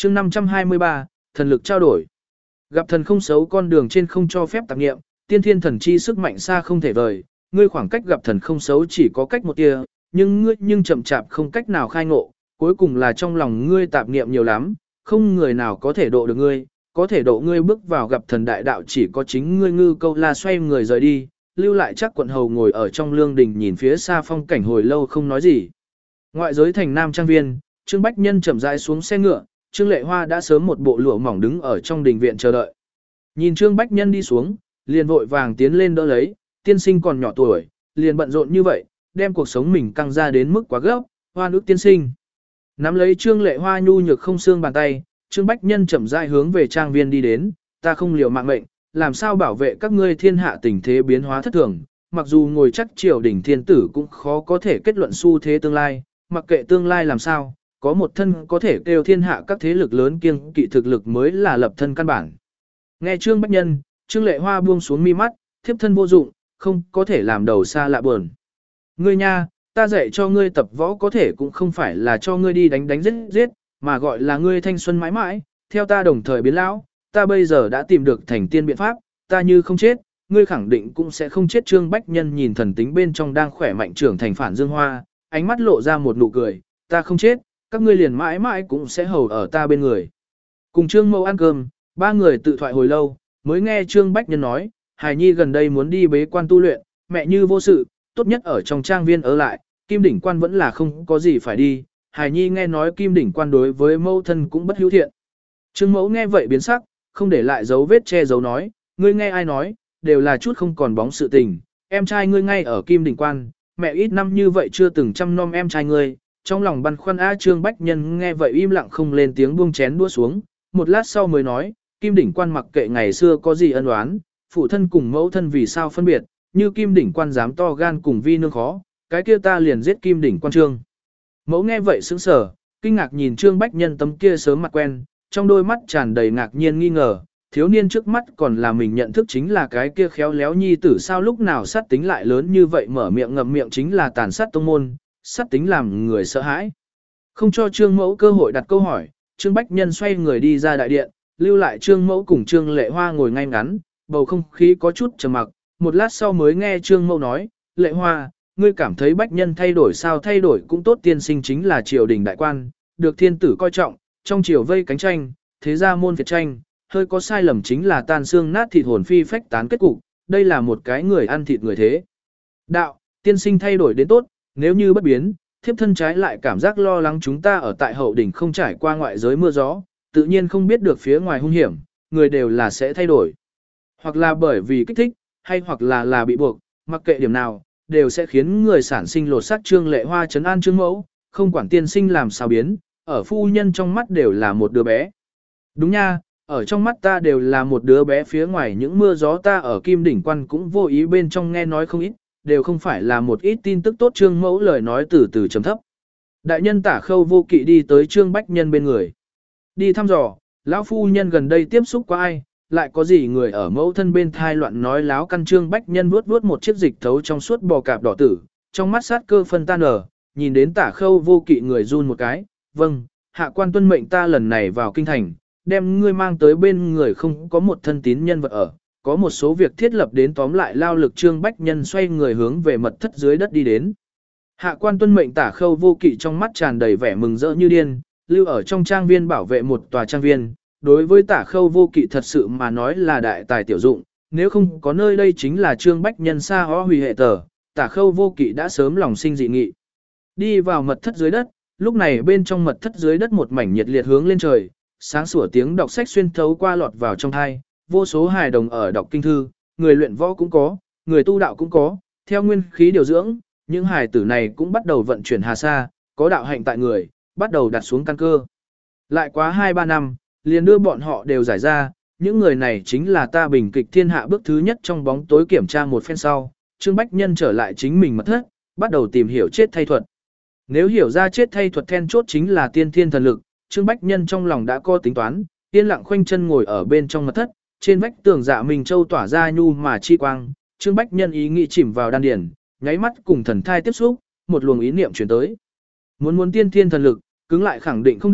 chương 523, thần lực trao đổi. Gặp thần không xấu con đường trên không cho phép tạp nghiệm, tiên thiên thần chi sức mạnh xa không thể vời, ngươi khoảng cách gặp thần không xấu chỉ có cách một tia, nhưng ngươi chậm chạp không cách nào khai ngộ, cuối cùng là trong lòng ngươi tạp niệm nhiều lắm, không người nào có thể độ được ngươi, có thể độ ngươi bước vào gặp thần đại đạo chỉ có chính ngươi. Ngư Câu La xoay người rời đi, lưu lại chắc quận hầu ngồi ở trong lương đình nhìn phía xa phong cảnh hồi lâu không nói gì. Ngoại giới thành Nam Trang Viên, Trương Bách Nhân chậm rãi xuống xe ngựa, Trương Lệ Hoa đã sớm một bộ lụa mỏng đứng ở trong đình viện chờ đợi. Nhìn Trương Bách Nhân đi xuống, liền vội vàng tiến lên đỡ lấy, tiên sinh còn nhỏ tuổi, liền bận rộn như vậy, đem cuộc sống mình căng ra đến mức quá gấp, hoa nước tiên sinh. Nắm lấy Trương Lệ Hoa nhu nhược không xương bàn tay, Trương Bách Nhân chậm rãi hướng về trang viên đi đến, ta không liều mạng mệnh, làm sao bảo vệ các ngươi thiên hạ tình thế biến hóa thất thường, mặc dù ngồi chắc triều đỉnh thiên tử cũng khó có thể kết luận xu thế tương lai, mặc kệ tương lai làm sao, có một thân có thể kêu thiên hạ các thế lực lớn kiêng kỵ thực lực mới là lập thân căn bản. Nghe Trương Bách Nhân, Trương Lệ Hoa buông xuống mi mắt, thiếp thân vô dụng, không có thể làm đầu xa lạ buồn. Ngươi nha, ta dạy cho ngươi tập võ có thể cũng không phải là cho ngươi đi đánh giết giết, mà gọi là ngươi thanh xuân mãi mãi, theo ta đồng thời biến lão, ta bây giờ đã tìm được thành tiên biện pháp, ta như không chết, ngươi khẳng định cũng sẽ không chết. Trương Bách Nhân nhìn thần tính bên trong đang khỏe mạnh trưởng thành Phản Dương Hoa, ánh mắt lộ ra một nụ cười, ta không chết, các ngươi liền mãi mãi cũng sẽ hầu ở ta bên người. Cùng Trương Mẫu ăn cơm, ba người tự thoại hồi lâu, mới nghe Trương Bách Nhân nói, Hài Nhi gần đây muốn đi bế quan tu luyện, mẹ như vô sự, tốt nhất ở trong trang viên ở lại, Kim Đỉnh Quan vẫn là không có gì phải đi. Hài Nhi nghe nói Kim Đỉnh Quan đối với mẫu thân cũng bất hữu thiện. Trương Mẫu nghe vậy biến sắc, không để lại dấu vết che giấu nói, ngươi nghe ai nói, đều là chút không còn bóng sự tình, em trai ngươi ngay ở Kim Đỉnh Quan, mẹ ít năm như vậy chưa từng chăm nom em trai ngươi, trong lòng băn khoăn. Trương Bách Nhân nghe vậy im lặng không lên tiếng, buông chén đũa xuống, một lát sau mới nói, Kim Đỉnh Quan mặc kệ ngày xưa có gì ân oán, phụ thân cùng mẫu thân vì sao phân biệt, như Kim Đỉnh Quan dám to gan cùng vi nương khó, cái kia ta liền giết Kim Đỉnh Quan. Trương Mẫu nghe vậy sững sờ, kinh ngạc nhìn Trương Bách Nhân tấm kia sớm mặt quen, trong đôi mắt tràn đầy ngạc nhiên nghi ngờ, thiếu niên trước mắt còn là mình nhận thức chính là cái kia khéo léo nhi tử sao, lúc nào sát tính lại lớn như vậy, mở miệng ngậm miệng chính là tàn sát tông môn, sát tính làm người sợ hãi. Không cho Trương Mẫu cơ hội đặt câu hỏi, Trương Bách Nhân xoay người đi ra đại điện, lưu lại Trương Mẫu cùng Trương Lệ Hoa ngồi ngay ngắn, bầu không khí có chút trầm mặc, một lát sau mới nghe Trương Mẫu nói, Lệ Hoa, ngươi cảm thấy Bách Nhân thay đổi sao? Thay đổi cũng tốt, tiên sinh chính là triều đình đại quan, được thiên tử coi trọng, trong triều vây cánh tranh, thế ra môn phiệt tranh, hơi có sai lầm chính là tan xương nát thịt, hồn phi phách tán kết cục, đây là một cái người ăn thịt người thế. Đạo, tiên sinh thay đổi đến tốt, nếu như bất biến, thiếp thân trái lại cảm giác lo lắng, chúng ta ở tại hậu đỉnh không trải qua ngoại giới mưa gió, tự nhiên không biết được phía ngoài hung hiểm, người đều là sẽ thay đổi. Hoặc là bởi vì kích thích, hay hoặc là bị buộc, mặc kệ điểm nào, đều sẽ khiến người sản sinh lột xác. Trương Lệ Hoa trấn an Trương Mẫu, không quản tiên sinh làm sao biến, ở phu nhân trong mắt đều là một đứa bé. Đúng nha, ở trong mắt ta đều là một đứa bé, phía ngoài những mưa gió ta ở Kim Đỉnh Quan cũng vô ý bên trong nghe nói không ít, đều không phải là một ít tin tức tốt. Trương Mẫu lời nói từ từ trầm thấp. Đại nhân Tả Khâu Vô Kỵ đi tới Trương Bách Nhân bên người, đi thăm dò, lão phu nhân gần đây tiếp xúc qua ai, lại có gì người ở mẫu thân bên thai loạn nói láo căn. Trương Bách Nhân vuốt vuốt một chiếc dịch thấu trong suốt bò cạp đỏ tử, trong mắt sát cơ phân tan ở, nhìn đến Tả Khâu Vô Kỵ người run một cái, vâng, hạ quan tuân mệnh, ta lần này vào kinh thành, đem ngươi mang tới bên người không có một thân tín nhân vật ở, có một số việc thiết lập đến tóm lại lao lực. Trương Bách Nhân xoay người hướng về mật thất dưới đất đi đến. Hạ quan tuân mệnh. Tả Khâu Vô Kỵ trong mắt tràn đầy vẻ mừng rỡ như điên, lưu ở trong trang viên bảo vệ một tòa trang viên, đối với Tả Khâu Vô Kỵ thật sự mà nói là đại tài tiểu dụng, nếu không có nơi đây chính là Trương Bách Nhân xa ho hủy hệ tờ, Tả Khâu Vô Kỵ đã sớm lòng sinh dị nghị. Đi vào mật thất dưới đất, lúc này bên trong mật thất dưới đất một mảnh nhiệt liệt hướng lên trời, sáng sủa tiếng đọc sách xuyên thấu qua lọt vào trong tai, vô số hài đồng ở đọc kinh thư, người luyện võ cũng có, người tu đạo cũng có, theo nguyên khí điều dưỡng, những hài tử này cũng bắt đầu vận chuyển hà sa, có đạo hạnh tại người, bắt đầu đặt xuống căn cơ. Lại quá 2-3 năm, liền đưa bọn họ đều giải ra, những người này chính là ta bình kịch thiên hạ. Bước thứ nhất trong bóng tối kiểm tra một phen sau, Trương Bách Nhân trở lại chính mình mật thất, bắt đầu tìm hiểu chết thay thuật. Nếu hiểu ra chết thay thuật then chốt chính là tiên thiên thần lực, Trương Bách Nhân trong lòng đã có tính toán, yên lặng khoanh chân ngồi ở bên trong mật thất, trên vách tường Dạ Minh Châu tỏa ra nhu mà chi quang, Trương Bách Nhân ý nghĩ chìm vào đan điển, nháy mắt cùng thần thai tiếp xúc, một luồng ý niệm truyền tới. Muốn tiên thiên thần lực, cứng lại khẳng định không được,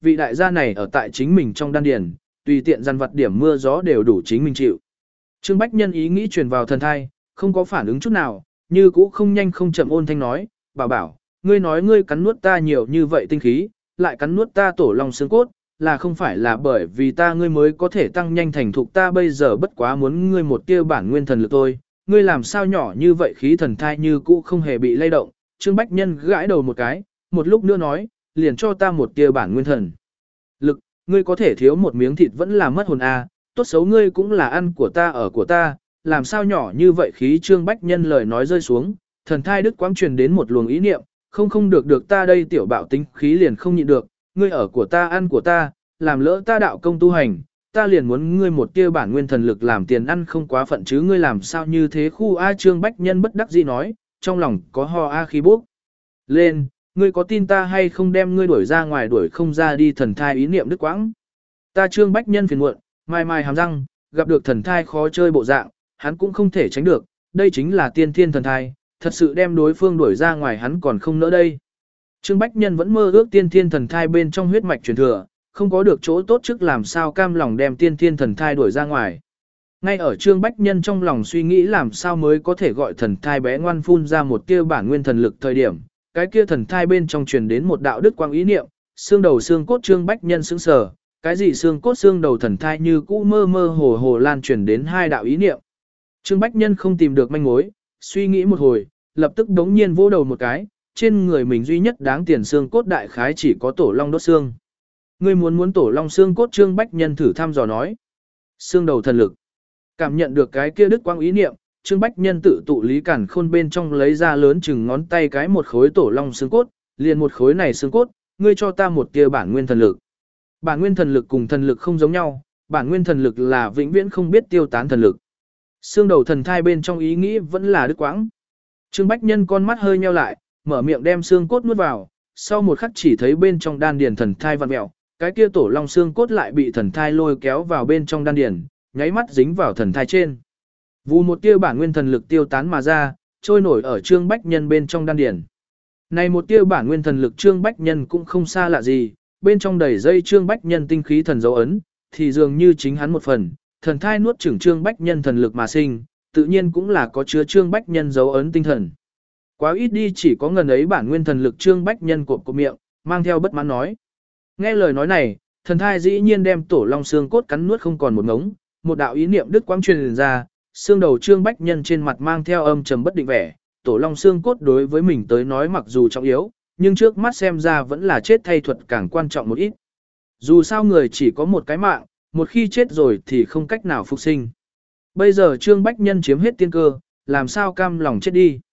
vị đại gia này ở tại chính mình trong đan điền, tùy tiện dằn vặt điểm mưa gió đều đủ chính mình chịu. Trương Bách Nhân ý nghĩ truyền vào thần thai, không có phản ứng chút nào, như cũ không nhanh không chậm ôn thanh nói, bảo bảo, ngươi nói ngươi cắn nuốt ta nhiều như vậy tinh khí, lại cắn nuốt ta tổ long xương cốt, là không phải là bởi vì ta ngươi mới có thể tăng nhanh thành thục, ta bây giờ bất quá muốn ngươi một tia bản nguyên thần lực thôi, ngươi làm sao nhỏ như vậy, khí thần thai như cũ không hề bị lay động. Trương Bách Nhân gãi đầu một cái, một lúc nữa nói, liền cho ta một tia bản nguyên thần lực, ngươi có thể thiếu một miếng thịt vẫn là mất hồn à, tốt xấu ngươi cũng là ăn của ta ở của ta, làm sao nhỏ như vậy khí. Trương Bách Nhân lời nói rơi xuống, thần thai đức quang truyền đến một luồng ý niệm, không được ta đây tiểu bạo tính khí liền không nhịn được, ngươi ở của ta ăn của ta, làm lỡ ta đạo công tu hành, ta liền muốn ngươi một tia bản nguyên thần lực làm tiền ăn, không quá phận chứ, ngươi làm sao như thế khu a. Trương Bách Nhân bất đắc dĩ nói, trong lòng có ho a khí bốc lên, ngươi có tin ta hay không đem ngươi đuổi ra ngoài, đuổi không ra đi. Thần thai ý niệm đứt quãng. Ta Trương Bách Nhân phiền muộn, mai hàm răng, gặp được thần thai khó chơi bộ dạng, hắn cũng không thể tránh được, đây chính là tiên thiên thần thai, thật sự đem đối phương đuổi ra ngoài hắn còn không nỡ đây. Trương Bách Nhân vẫn mơ ước tiên thiên thần thai bên trong huyết mạch truyền thừa, không có được chỗ tốt trước làm sao cam lòng đem tiên thiên thần thai đuổi ra ngoài. Ngay ở Trương Bách Nhân trong lòng suy nghĩ làm sao mới có thể gọi thần thai bé ngoan phun ra một tia bản nguyên thần lực thời điểm, cái kia thần thai bên trong truyền đến một đạo đức quang ý niệm, xương đầu xương cốt. Trương Bách Nhân sững sờ, cái gì xương cốt xương đầu, thần thai như cũ mơ mơ hồ hồ lan truyền đến hai đạo ý niệm. Trương Bách Nhân không tìm được manh mối, suy nghĩ một hồi, lập tức đống nhiên vỗ đầu một cái, trên người mình duy nhất đáng tiền xương cốt đại khái chỉ có tổ long đốt xương. Ngươi muốn tổ long xương cốt? Trương Bách Nhân thử thăm dò nói. Xương đầu thần lực. Cảm nhận được cái kia đức quang ý niệm, Trương Bách Nhân tự tụ lý cản khôn bên trong lấy ra lớn chừng ngón tay cái một khối tổ long xương cốt, liền một khối này xương cốt, ngươi cho ta một tia bản nguyên thần lực. Bản nguyên thần lực cùng thần lực không giống nhau, bản nguyên thần lực là vĩnh viễn không biết tiêu tán thần lực. Xương đầu thần thai bên trong ý nghĩ vẫn là đức quãng. Trương Bách Nhân con mắt hơi nheo lại, mở miệng đem xương cốt nuốt vào, sau một khắc chỉ thấy bên trong đan điền thần thai vặn mèo, cái kia tổ long xương cốt lại bị thần thai lôi kéo vào bên trong đan điền, nháy mắt dính vào thần thai trên. Vù một tia bản nguyên thần lực tiêu tán mà ra, trôi nổi ở Trương Bách Nhân bên trong đan điền. Này một tia bản nguyên thần lực Trương Bách Nhân cũng không xa lạ gì, bên trong đầy dây Trương Bách Nhân tinh khí thần dấu ấn, thì dường như chính hắn một phần, thần thai nuốt chửng Trương Bách Nhân thần lực mà sinh, tự nhiên cũng là có chứa Trương Bách Nhân dấu ấn tinh thần. Quá ít đi, chỉ có ngần ấy bản nguyên thần lực. Trương Bách Nhân cộp miệng, mang theo bất mãn nói. Nghe lời nói này, thần thai dĩ nhiên đem tổ long xương cốt cắn nuốt không còn một ngống, một đạo ý niệm đứt quãng truyền ra, xương đầu Trương Bách Nhân trên mặt mang theo âm trầm bất định vẻ, tổ long xương cốt đối với mình tới nói mặc dù trọng yếu, nhưng trước mắt xem ra vẫn là chết thay thuật càng quan trọng một ít. Dù sao người chỉ có một cái mạng, một khi chết rồi thì không cách nào phục sinh. Bây giờ Trương Bách Nhân chiếm hết tiên cơ, làm sao cam lòng chết đi.